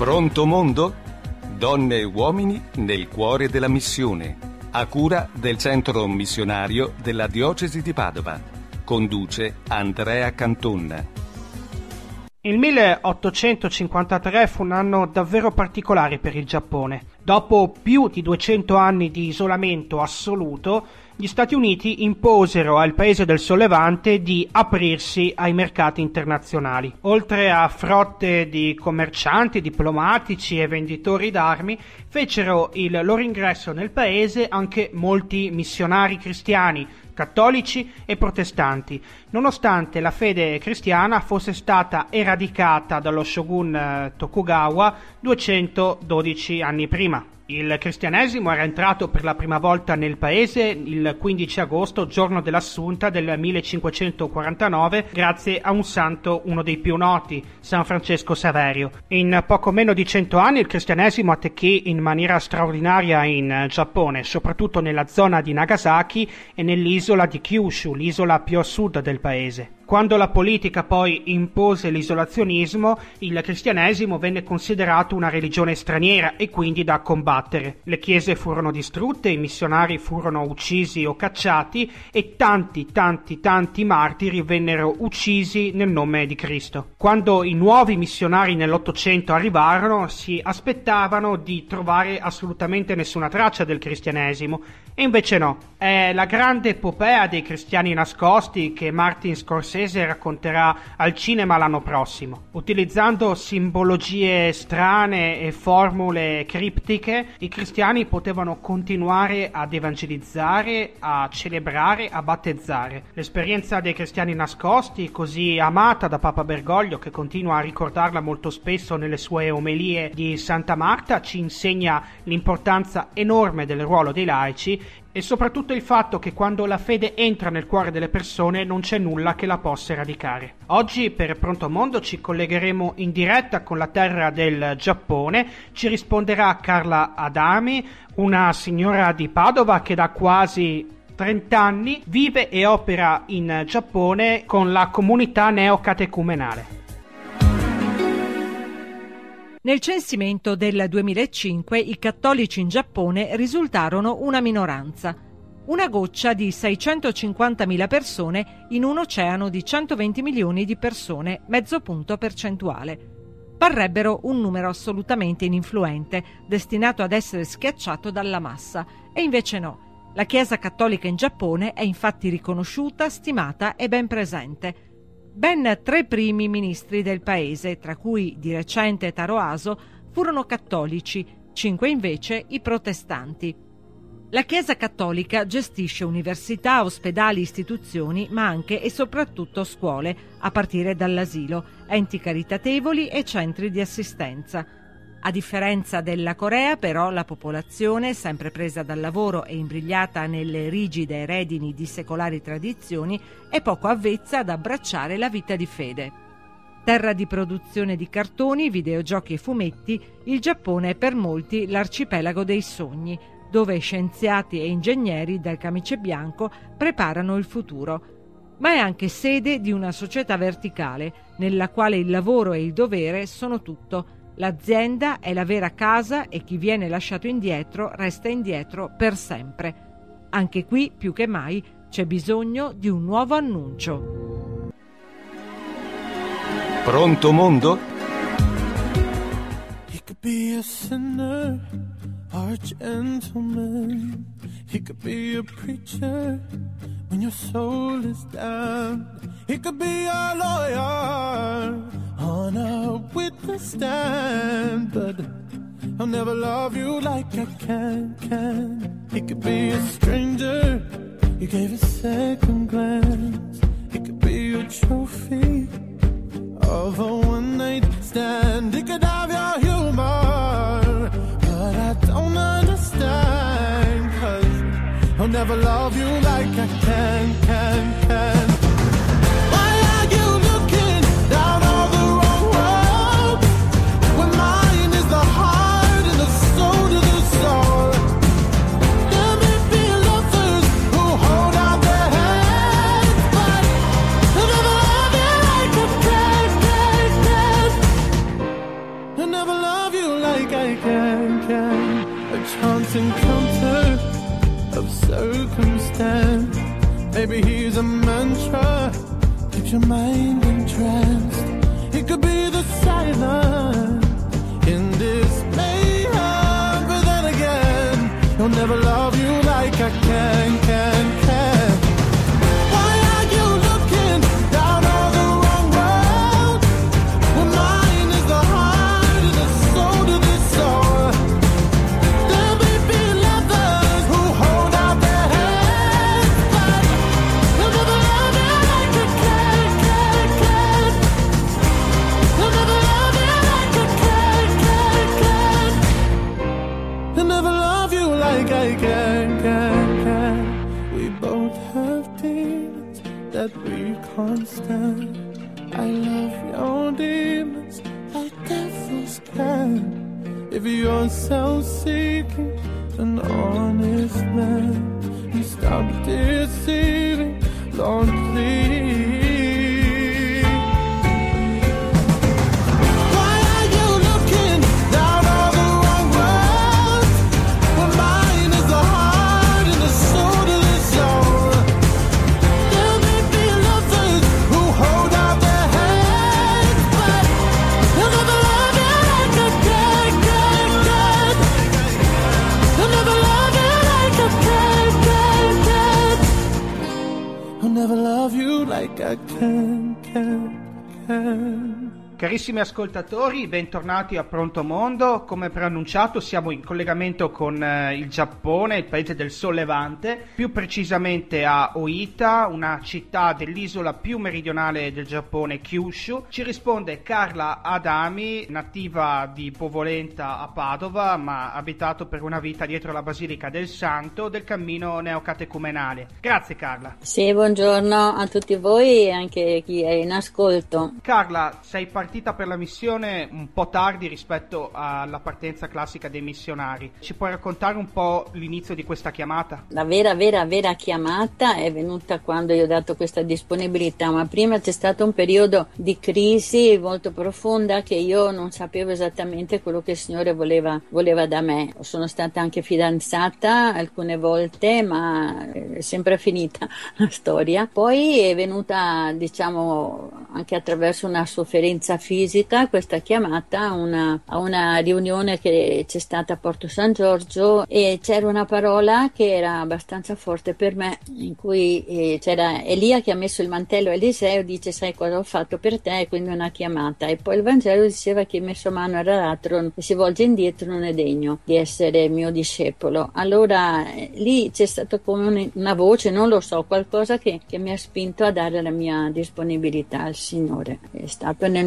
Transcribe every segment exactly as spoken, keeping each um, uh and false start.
Pronto mondo? Donne e uomini nel cuore della missione, a cura del centro missionario della diocesi di Padova. Conduce Andrea Canton. Il milleottocentocinquantatré fu un anno davvero particolare per il Giappone. Dopo più di duecento anni di isolamento assoluto, gli Stati Uniti imposero al paese del Sollevante di aprirsi ai mercati internazionali. Oltre a frotte di commercianti, diplomatici e venditori d'armi, fecero il loro ingresso nel paese anche molti missionari cristiani, cattolici e protestanti, nonostante la fede cristiana fosse stata eradicata dallo shogun Tokugawa duecentododici anni prima. Il cristianesimo era entrato per la prima volta nel paese il quindici agosto, giorno dell'Assunta del millecinquecentoquarantanove, grazie a un santo, uno dei più noti, San Francesco Saverio. In poco meno di cento anni il cristianesimo attecchì in maniera straordinaria in Giappone, soprattutto nella zona di Nagasaki e nell'isola di Kyushu, l'isola più a sud del paese. Quando la politica poi impose l'isolazionismo, il cristianesimo venne considerato una religione straniera e quindi da combattere. Le chiese furono distrutte, i missionari furono uccisi o cacciati e tanti, tanti, tanti martiri vennero uccisi nel nome di Cristo. Quando i nuovi missionari nell'Ottocento arrivarono, si aspettavano di trovare assolutamente nessuna traccia del cristianesimo, e invece no. È la grande epopea dei cristiani nascosti che Martin Scorsese racconterà al cinema l'anno prossimo. Utilizzando simbologie strane e formule criptiche, i cristiani potevano continuare ad evangelizzare, a celebrare, a battezzare. L'esperienza dei cristiani nascosti, così amata da Papa Bergoglio, che continua a ricordarla molto spesso nelle sue omelie di Santa Marta, ci insegna l'importanza enorme del ruolo dei laici e soprattutto il fatto che quando la fede entra nel cuore delle persone non c'è nulla che la possa eradicare. Oggi per Pronto Mondo ci collegheremo in diretta con la terra del Giappone. Ci risponderà Carla Adami, una signora di Padova che da quasi trenta anni vive e opera in Giappone con la comunità neocatecumenale. Nel censimento del duemilacinque i cattolici in Giappone risultarono una minoranza, una goccia di seicentocinquantamila persone in un oceano di centoventi milioni di persone, mezzo punto percentuale. Parrebbero un numero assolutamente ininfluente, destinato ad essere schiacciato dalla massa, e invece no. La Chiesa cattolica in Giappone è infatti riconosciuta, stimata e ben presente. Ben tre primi ministri del paese, tra cui di recente Taro Aso, furono cattolici, cinque invece i protestanti. La Chiesa cattolica gestisce università, ospedali, istituzioni, ma anche e soprattutto scuole, a partire dall'asilo, enti caritatevoli e centri di assistenza. A differenza della Corea, però, la popolazione, sempre presa dal lavoro e imbrigliata nelle rigide redini di secolari tradizioni, è poco avvezza ad abbracciare la vita di fede. Terra di produzione di cartoni, videogiochi e fumetti, il Giappone è per molti l'arcipelago dei sogni, dove scienziati e ingegneri dal camice bianco preparano il futuro. Ma è anche sede di una società verticale, nella quale il lavoro e il dovere sono tutto. L'azienda è la vera casa e chi viene lasciato indietro resta indietro per sempre. Anche qui, più che mai, c'è bisogno di un nuovo annuncio. Pronto mondo? He could be a sinner or a gentleman. He could be a preacher when your soul is down. He could be a lawyer on a witness stand, but I'll never love you like I can, can. He could be a stranger, you gave a second glance. He could be a trophy of a one-night stand. He could have your humor, but I don't understand, 'cause I'll never love you like I can, can, can. Why are you looking down on the wrong road when mine is the heart and the soul to the soul? There may be lovers who hold out their hands, but I'll never love you like I can, can, can. I'll never love you Maybe he's a mantra, keeps your mind entranced. He could be the silence in this mayhem, but then again, he'll never love you like I can, can, can. Why are you looking down all the wrong road? Well, mine is the heart and the soul to the soul. There may be lovers who hold out their hands, but they'll never love you like I can, can, can. They'll never love you like I can, can, can. They'll never love you like I can, can, can. We both have demons that we can't stand. I love your demons like devils can. If you're self-seeking, an honest man, and stop deceiving, Lord, please. Why are you looking down all the wrong roads? Well, mine is the heart and the soul to the soul. There may be lovers who hold out their hands, but they'll never love you like I can, can, can. They'll never love you like I can, can, can. They'll never love you like I can, can, can. Carissimi ascoltatori, bentornati a Pronto Mondo. Come preannunciato siamo in collegamento con eh, il Giappone, il paese del Sollevante, più precisamente a Oita, una città dell'isola più meridionale del Giappone, Kyushu. Ci risponde Carla Adami, nativa di Povolenta a Padova, ma abitato per una vita dietro la Basilica del Santo del cammino neocatecumenale. Grazie Carla. Sì, buongiorno a tutti voi e anche chi è in ascolto. Carla, sei partita per la missione un po' tardi rispetto alla partenza classica dei missionari. Ci puoi raccontare un po' l'inizio di questa chiamata? La vera, vera, vera chiamata è venuta quando io ho dato questa disponibilità, ma prima c'è stato un periodo di crisi molto profonda che io non sapevo esattamente quello che il Signore voleva, voleva da me. Sono stata anche fidanzata alcune volte, ma è sempre finita la storia. Poi è venuta, diciamo, anche attraverso una sofferenza fisica questa chiamata a una, a una riunione che c'è stata a Porto San Giorgio, e c'era una parola che era abbastanza forte per me, in cui eh, c'era Elia che ha messo il mantello a Eliseo, dice: sai cosa ho fatto per te? E quindi una chiamata. E poi il Vangelo diceva che messo mano all'aratro e si volge indietro non è degno di essere mio discepolo. Allora eh, lì c'è stato come un, una voce, non lo so, qualcosa che, che mi ha spinto a dare la mia disponibilità al Signore. È stato nel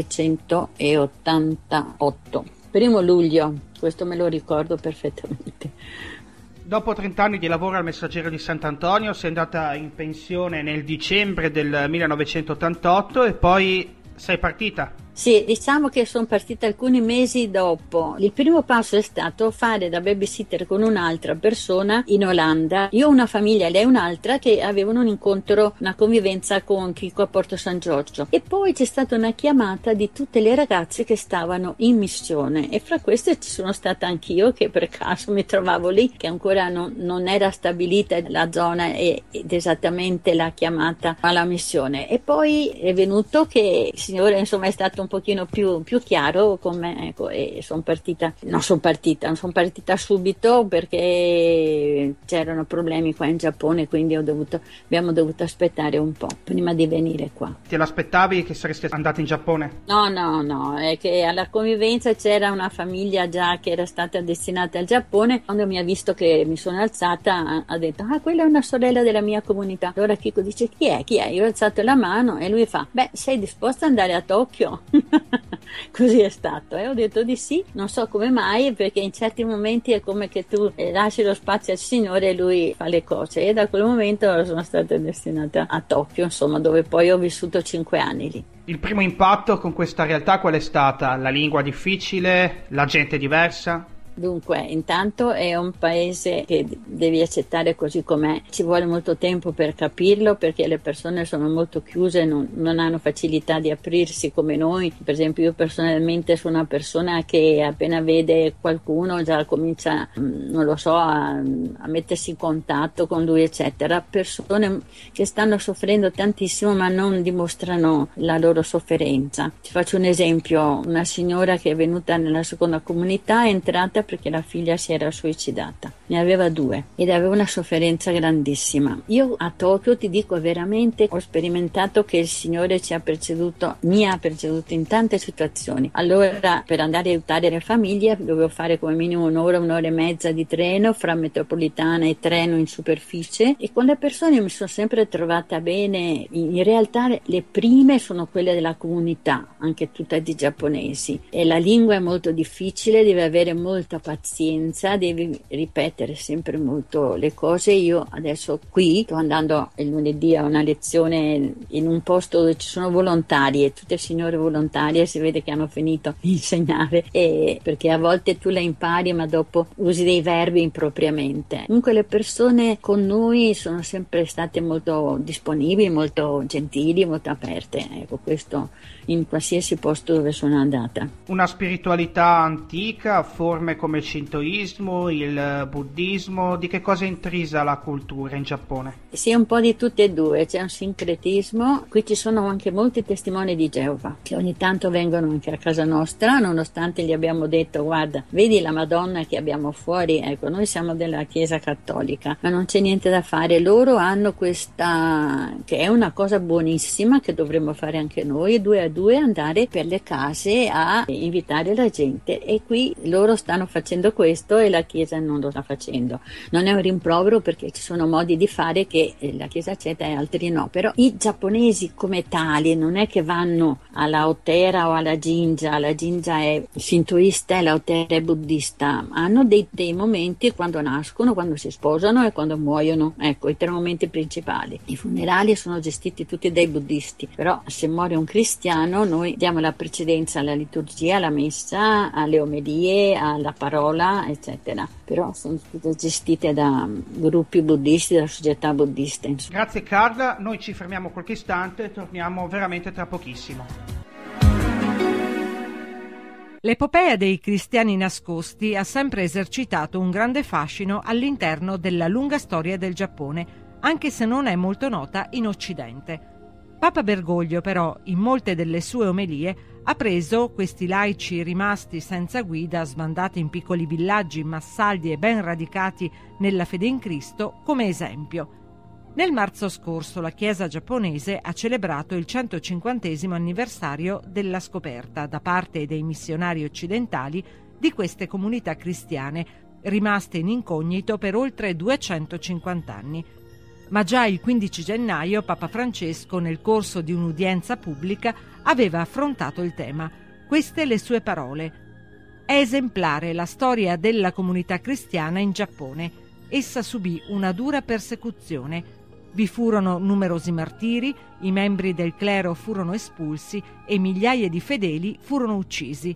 millenovecentottantotto, primo luglio, questo me lo ricordo perfettamente. Dopo trenta anni di lavoro al Messaggero di Sant'Antonio sei andata in pensione nel dicembre del millenovecentottantotto e poi sei partita. Sì, diciamo che sono partita alcuni mesi dopo. Il primo passo è stato fare da babysitter con un'altra persona in Olanda. Io ho una famiglia, lei un'altra, che avevano un incontro, una convivenza con Chico a Porto San Giorgio. E poi c'è stata una chiamata di tutte le ragazze che stavano in missione, e fra queste ci sono stata anch'io, che per caso mi trovavo lì, che ancora non, non era stabilita la zona ed esattamente la chiamata alla missione. E poi è venuto che il Signore, insomma, è stato un pochino più, più chiaro con me, ecco, e sono partita, non sono partita, non sono partita subito perché c'erano problemi qua in Giappone, quindi ho dovuto, abbiamo dovuto aspettare un po' prima di venire qua. Te l'aspettavi che saresti andata in Giappone? No, no, no, è che alla convivenza c'era una famiglia già che era stata destinata al Giappone. Quando mi ha visto che mi sono alzata ha detto: ah, quella è una sorella della mia comunità. Allora Chico dice: chi è? Chi è? Io ho alzato la mano e lui fa: beh, sei disposta ad andare a Tokyo? Così è stato, e eh? ho detto di sì. Non so come mai, perché in certi momenti è come che tu eh, lasci lo spazio al Signore e lui fa le cose, e da quel momento sono stata destinata a Tokyo, insomma, dove poi ho vissuto cinque anni lì. Il primo impatto con questa realtà qual è stata? La lingua difficile? La gente diversa? Dunque, intanto è un paese che devi accettare così com'è, ci vuole molto tempo per capirlo perché le persone sono molto chiuse, non, non hanno facilità di aprirsi come noi. Per esempio io personalmente sono una persona che appena vede qualcuno già comincia, non lo so, a, a mettersi in contatto con lui eccetera. Persone che stanno soffrendo tantissimo ma non dimostrano la loro sofferenza. Ti faccio un esempio, una signora che è venuta nella seconda comunità è entrata perché la figlia si era suicidata, ne aveva due ed aveva una sofferenza grandissima. Io a Tokyo ti dico veramente ho sperimentato che il Signore ci ha preceduto, mi ha preceduto in tante situazioni. Allora per andare a aiutare le famiglie dovevo fare come minimo un'ora, un'ora e mezza di treno fra metropolitana e treno in superficie e con le persone mi sono sempre trovata bene. In realtà le prime sono quelle della comunità, anche tutte di giapponesi, e la lingua è molto difficile, devi avere molta pazienza, devi ripetere sempre molto le cose. Io adesso qui sto andando il lunedì a una lezione in un posto dove ci sono volontarie, tutte signore volontarie, si vede che hanno finito di insegnare, e perché a volte tu la impari ma dopo usi dei verbi impropriamente. Comunque le persone con noi sono sempre state molto disponibili, molto gentili, molto aperte, ecco, questo in qualsiasi posto dove sono andata. Una spiritualità antica, forme come il shintoismo, il buddismo, di che cosa è intrisa la cultura in Giappone? Sì, un po' di tutte e due, c'è un sincretismo. Qui ci sono anche molti testimoni di Geova che ogni tanto vengono anche a casa nostra, nonostante gli abbiamo detto guarda, vedi la Madonna che abbiamo fuori, ecco, noi siamo della Chiesa Cattolica, ma non c'è niente da fare. Loro hanno questa, che è una cosa buonissima che dovremmo fare anche noi, due a due andare per le case a invitare la gente, e qui loro stanno facendo questo e la Chiesa non lo sta facendo. Non è un rimprovero perché ci sono modi di fare che la Chiesa accetta e altri no, però i giapponesi come tali non è che vanno alla Otera o alla Jinja, la Jinja è shintoista e la Otera è buddista, hanno dei, dei momenti quando nascono, quando si sposano e quando muoiono, ecco i tre momenti principali. I funerali sono gestiti tutti dai buddisti, però se muore un cristiano noi diamo la precedenza alla liturgia, alla messa, alle omelie, alla parola eccetera, però sono tutte gestite da gruppi buddisti, da società buddiste, insomma. Grazie Carla, noi ci fermiamo qualche istante e torniamo veramente tra pochissimo. L'epopea dei cristiani nascosti ha sempre esercitato un grande fascino all'interno della lunga storia del Giappone, anche se non è molto nota in Occidente. Papa Bergoglio, però, in molte delle sue omelie, ha preso questi laici rimasti senza guida, sbandati in piccoli villaggi, ma saldi e ben radicati nella fede in Cristo, come esempio. Nel marzo scorso la Chiesa giapponese ha celebrato il centocinquantesimo anniversario della scoperta, da parte dei missionari occidentali, di queste comunità cristiane, rimaste in incognito per oltre duecentocinquanta anni. Ma già il quindici gennaio Papa Francesco, nel corso di un'udienza pubblica, aveva affrontato il tema. Queste le sue parole. È esemplare la storia della comunità cristiana in Giappone. Essa subì una dura persecuzione. Vi furono numerosi martiri, i membri del clero furono espulsi e migliaia di fedeli furono uccisi.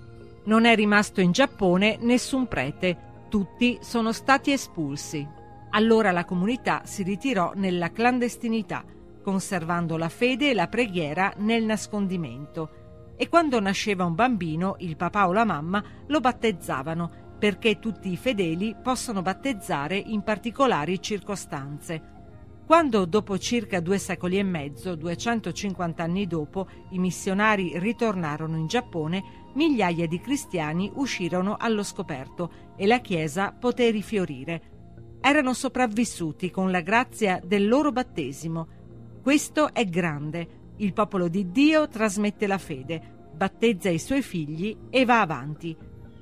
Non è rimasto in Giappone nessun prete, tutti sono stati espulsi. Allora la comunità si ritirò nella clandestinità, conservando la fede e la preghiera nel nascondimento. E quando nasceva un bambino, il papà o la mamma lo battezzavano, perché tutti i fedeli possono battezzare in particolari circostanze. Quando, dopo circa due secoli e mezzo, duecentocinquanta anni dopo, i missionari ritornarono in Giappone, migliaia di cristiani uscirono allo scoperto e la Chiesa poté rifiorire. Erano sopravvissuti con la grazia del loro battesimo. Questo è grande. Il popolo di Dio trasmette la fede, battezza i suoi figli e va avanti.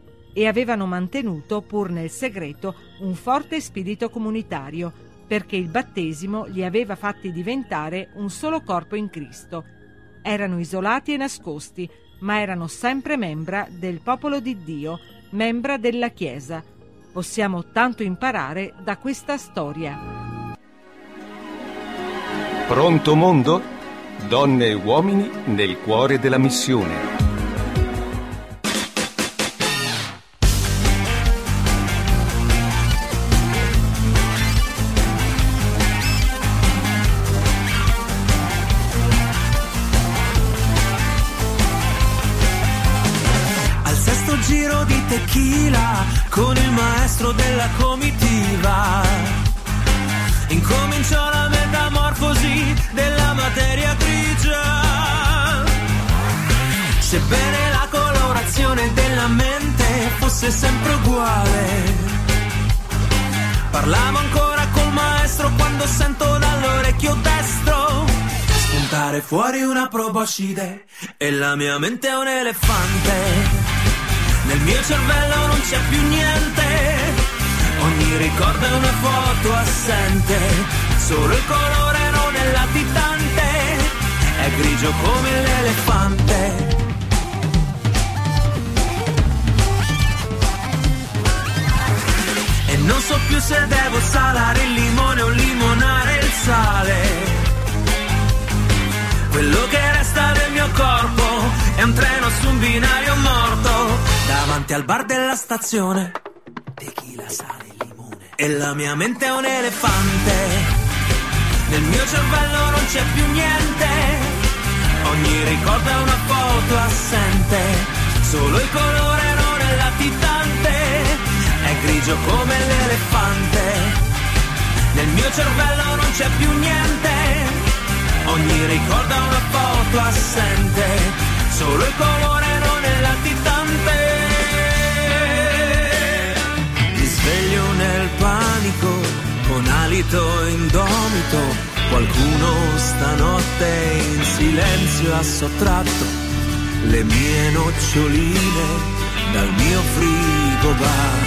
E avevano mantenuto, pur nel segreto, un forte spirito comunitario, perché il battesimo li aveva fatti diventare un solo corpo in Cristo. Erano isolati e nascosti, ma erano sempre membra del popolo di Dio, membra della Chiesa. Possiamo tanto imparare da questa storia. Pronto mondo? Donne e uomini nel cuore della missione. tequila con il maestro della comitiva. Incominciò la metamorfosi della materia grigia. Sebbene la colorazione della mente fosse sempre uguale, parlavo ancora col maestro quando sento dall'orecchio destro spuntare fuori una proboscide e la mia mente è un elefante. Nel mio cervello non c'è più niente, ogni ricordo è una foto assente, solo il colore non è latitante, è grigio come l'elefante. E non so più se devo salare il limone o limonare il sale. Quello che resta del mio corpo è un treno su un binario morto. Davanti al bar della stazione, tequila, sale e limone. E la mia mente è un elefante. Nel mio cervello non c'è più niente, ogni ricordo è una foto assente, solo il colore non è latitante, è grigio come l'elefante. Nel mio cervello non c'è più niente, ogni ricordo è una foto assente, solo il colore non è latitante. Mi sveglio nel panico, con alito indomito, qualcuno stanotte in silenzio ha sottratto le mie noccioline dal mio frigobar.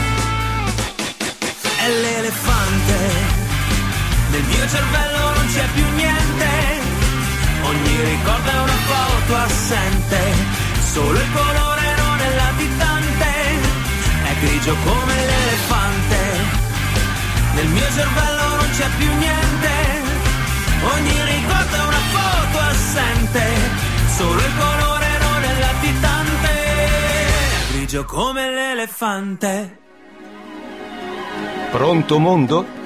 È l'elefante, nel mio cervello non c'è più niente, ogni ricordo è una foto assente, solo il colore non è latitante, è grigio come l'elefante. Nel mio cervello non c'è più niente, ogni ricordo è una foto assente, solo il colore non è latitante, è grigio come l'elefante. Pronto mondo?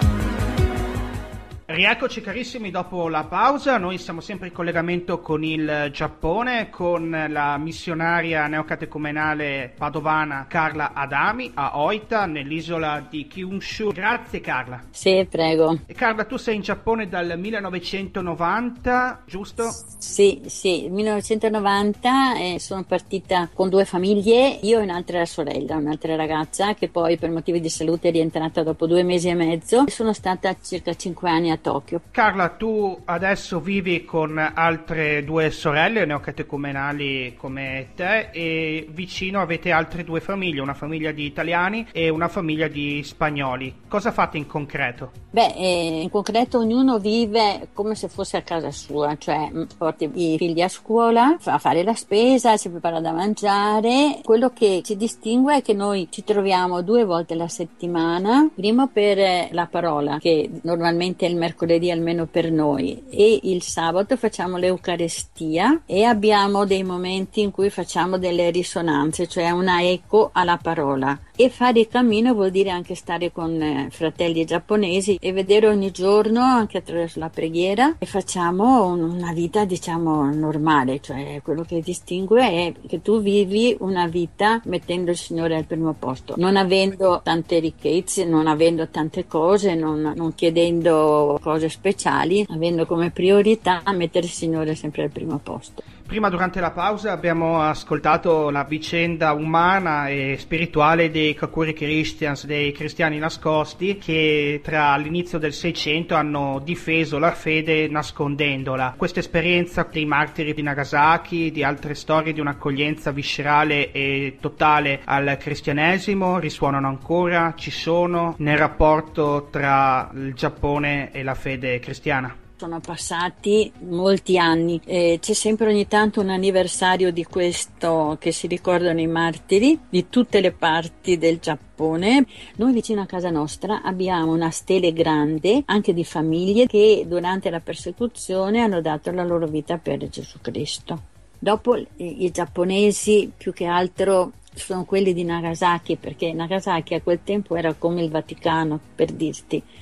Rieccoci carissimi dopo la pausa, noi siamo sempre in collegamento con il Giappone, con la missionaria neocatecumenale padovana Carla Adami a Oita, nell'isola di Kyushu. Grazie Carla. Sì, prego. E Carla, tu sei in Giappone dal millenovecentonovanta, giusto? Sì, sì, millenovecentonovanta e sono partita con due famiglie, io e un'altra sorella, un'altra ragazza che poi per motivi di salute è rientrata dopo due mesi e mezzo. Sono stata circa cinque anni a Tokyo. Carla, tu adesso vivi con altre due sorelle neocatecumenali come te e vicino avete altre due famiglie, una famiglia di italiani e una famiglia di spagnoli. Cosa fate in concreto? Beh, eh, in concreto ognuno vive come se fosse a casa sua, cioè porta i figli a scuola, fa fare la spesa, si prepara da mangiare. Quello che ci distingue è che noi ci troviamo due volte alla settimana, prima per la parola, che normalmente è il mercoledì almeno per noi, e il sabato facciamo l'Eucarestia e abbiamo dei momenti in cui facciamo delle risonanze, cioè una eco alla parola. E fare il cammino vuol dire anche stare con eh, fratelli giapponesi e vedere ogni giorno, anche attraverso la preghiera, e facciamo un, una vita diciamo normale, cioè quello che distingue è che tu vivi una vita mettendo il Signore al primo posto, non avendo tante ricchezze, non avendo tante cose, non, non chiedendo cose speciali, avendo come priorità mettere il Signore sempre al primo posto. Prima, durante la pausa, abbiamo ascoltato la vicenda umana e spirituale dei Kakuri Christians, dei cristiani nascosti, che tra l'inizio del Seicento hanno difeso la fede nascondendola. Questa esperienza dei martiri di Nagasaki, di altre storie di un'accoglienza viscerale e totale al cristianesimo, risuonano ancora, ci sono nel rapporto tra il Giappone e la fede cristiana. Sono passati molti anni, eh, c'è sempre ogni tanto un anniversario di questo che si ricordano i martiri di tutte le parti del Giappone. Noi vicino a casa nostra abbiamo una stele grande anche di famiglie che durante la persecuzione hanno dato la loro vita per Gesù Cristo. Dopo i, i giapponesi più che altro sono quelli di Nagasaki, perché Nagasaki a quel tempo era come il Vaticano, per dirti.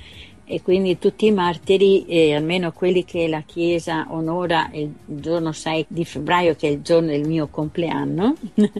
e quindi tutti i martiri, eh, almeno quelli che la Chiesa onora il giorno sei di febbraio, che è il giorno del mio compleanno,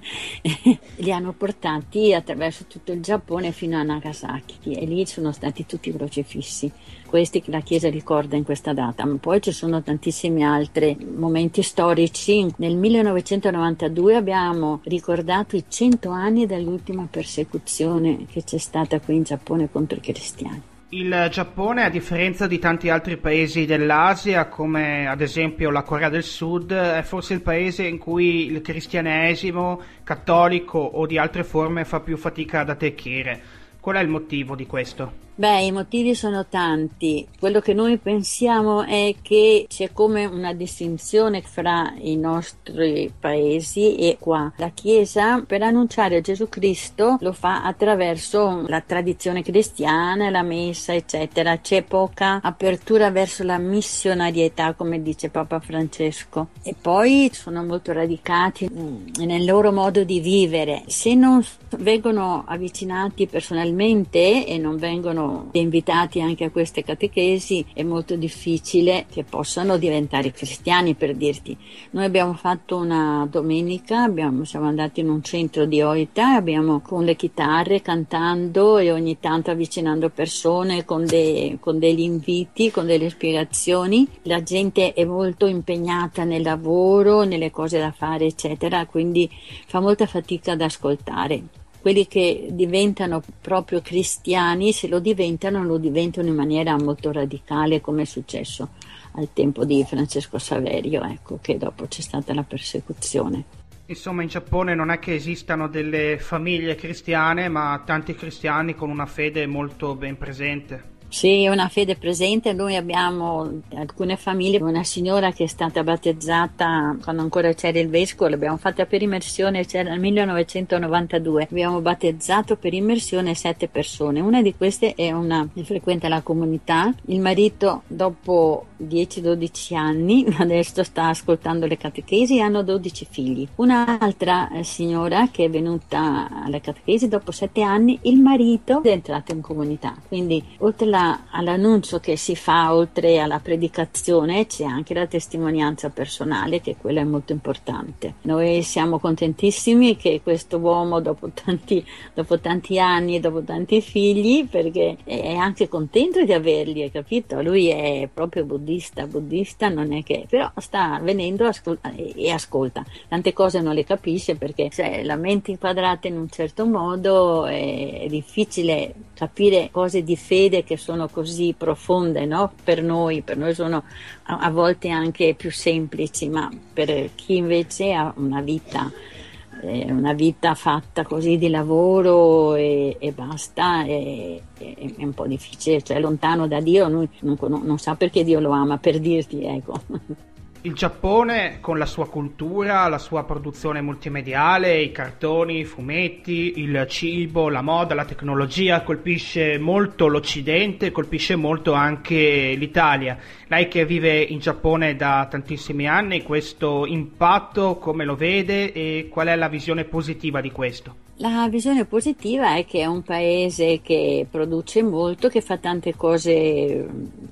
li hanno portati attraverso tutto il Giappone fino a Nagasaki, e lì sono stati tutti crocifissi, questi che la Chiesa ricorda in questa data. Ma poi ci sono tantissimi altri momenti storici. Nel millenovecentonovantadue abbiamo ricordato i cento anni dall'ultima persecuzione che c'è stata qui in Giappone contro i cristiani. Il Giappone, a differenza di tanti altri paesi dell'Asia, come ad esempio la Corea del Sud, è forse il paese in cui il cristianesimo cattolico o di altre forme fa più fatica ad attecchire. Qual è il motivo di questo? Beh, i motivi sono tanti. Quello che noi pensiamo è che c'è come una distinzione fra i nostri paesi e qua. La Chiesa, per annunciare Gesù Cristo, lo fa attraverso la tradizione cristiana, la messa, eccetera. C'è poca apertura verso la missionarietà, come dice Papa Francesco. E poi sono molto radicati nel loro modo di vivere. Se non vengono avvicinati personalmente e non vengono invitati anche a queste catechesi, è molto difficile che possano diventare cristiani, per dirti. Noi abbiamo fatto una domenica, abbiamo, siamo andati in un centro di Oita, abbiamo con le chitarre cantando e ogni tanto avvicinando persone con, de, con degli inviti, con delle spiegazioni. La gente è molto impegnata nel lavoro, nelle cose da fare, eccetera, quindi fa molta fatica ad ascoltare. Quelli che diventano proprio cristiani, se lo diventano, lo diventano in maniera molto radicale, come è successo al tempo di Francesco Saverio, ecco, che dopo c'è stata la persecuzione. Insomma, in Giappone non è che esistano delle famiglie cristiane, ma tanti cristiani con una fede molto ben presente. Sì, una fede presente. Noi abbiamo alcune famiglie, una signora che è stata battezzata quando ancora c'era il vescovo, l'abbiamo fatta per immersione, c'era nel millenovecentonovantadue, abbiamo battezzato per immersione sette persone. Una di queste è una che frequenta la comunità, il marito dopo dieci dodici anni adesso sta ascoltando le catechesi e hanno dodici figli. Un'altra signora che è venuta alle catechesi dopo sette anni, il marito è entrato in comunità, quindi oltre la all'annuncio che si fa, oltre alla predicazione, c'è anche la testimonianza personale, che quella è molto importante. Noi siamo contentissimi che questo uomo dopo tanti, dopo tanti anni, dopo tanti figli, perché è anche contento di averli, hai capito? Lui è proprio buddista, buddista non è che, però sta venendo ascol- e ascolta. Tante cose non le capisce perché se la mente inquadrata in un certo modo è difficile capire cose di fede che sono sono così profonde, no? Per noi, per noi sono a, a volte anche più semplici, ma per chi invece ha una vita, eh, una vita fatta così di lavoro e, e basta, è, è, è un po' difficile, cioè lontano da Dio, lui non, non, non sa perché Dio lo ama, per dirti, ecco. Il Giappone, con la sua cultura, la sua produzione multimediale, i cartoni, i fumetti, il cibo, la moda, la tecnologia, colpisce molto l'Occidente, colpisce molto anche l'Italia. Lei che vive in Giappone da tantissimi anni, questo impatto come lo vede e qual è la visione positiva di questo? La visione positiva è che è un paese che produce molto, che fa tante cose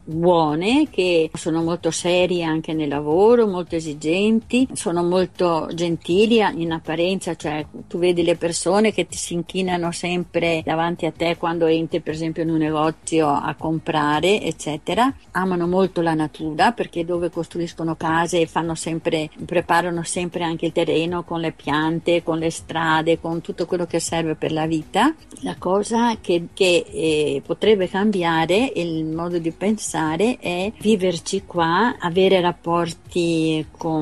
buone, che sono molto seri anche nel lavoro, molto esigenti, sono molto gentili in apparenza, cioè tu vedi le persone che ti si inchinano sempre davanti a te quando entri per esempio in un negozio a comprare, eccetera. Amano molto la natura perché dove costruiscono case fanno sempre, preparano sempre anche il terreno con le piante, con le strade, con tutto quello che serve per la vita. La cosa che, che eh, potrebbe cambiare il modo di pensare è viverci qua, avere rapporti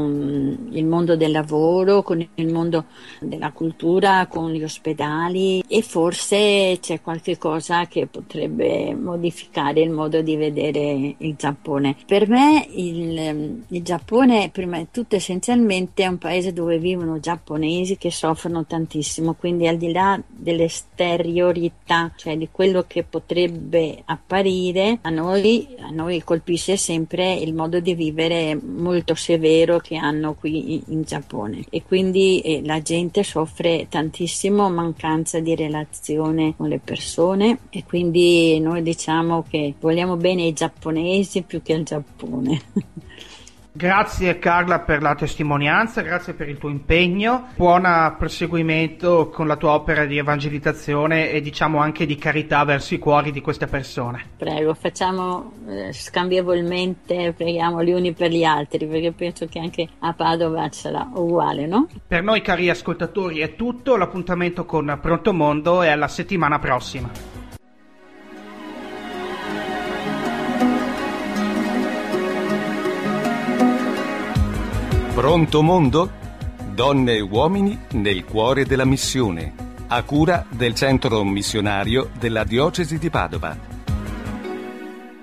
con il mondo del lavoro, con il mondo della cultura, con gli ospedali, e forse c'è qualche cosa che potrebbe modificare il modo di vedere il Giappone. Per me il, il Giappone prima di tutto essenzialmente è un paese dove vivono giapponesi che soffrono tantissimo, quindi quindi al di là dell'esteriorità, cioè di quello che potrebbe apparire, a noi, a noi colpisce sempre il modo di vivere molto severo che hanno qui in Giappone, e quindi eh, la gente soffre tantissimo mancanza di relazione con le persone, e quindi noi diciamo che vogliamo bene ai giapponesi più che al Giappone. Grazie Carla per la testimonianza, grazie per il tuo impegno, buon proseguimento con la tua opera di evangelizzazione e diciamo anche di carità verso i cuori di queste persone. Prego, facciamo eh, scambievolmente, preghiamo gli uni per gli altri, perché penso che anche a Padova sarà uguale, no? Per noi cari ascoltatori è tutto, l'appuntamento con Pronto Mondo è alla settimana prossima. Pronto Mondo? Donne e uomini nel cuore della missione, a cura del Centro Missionario della Diocesi di Padova.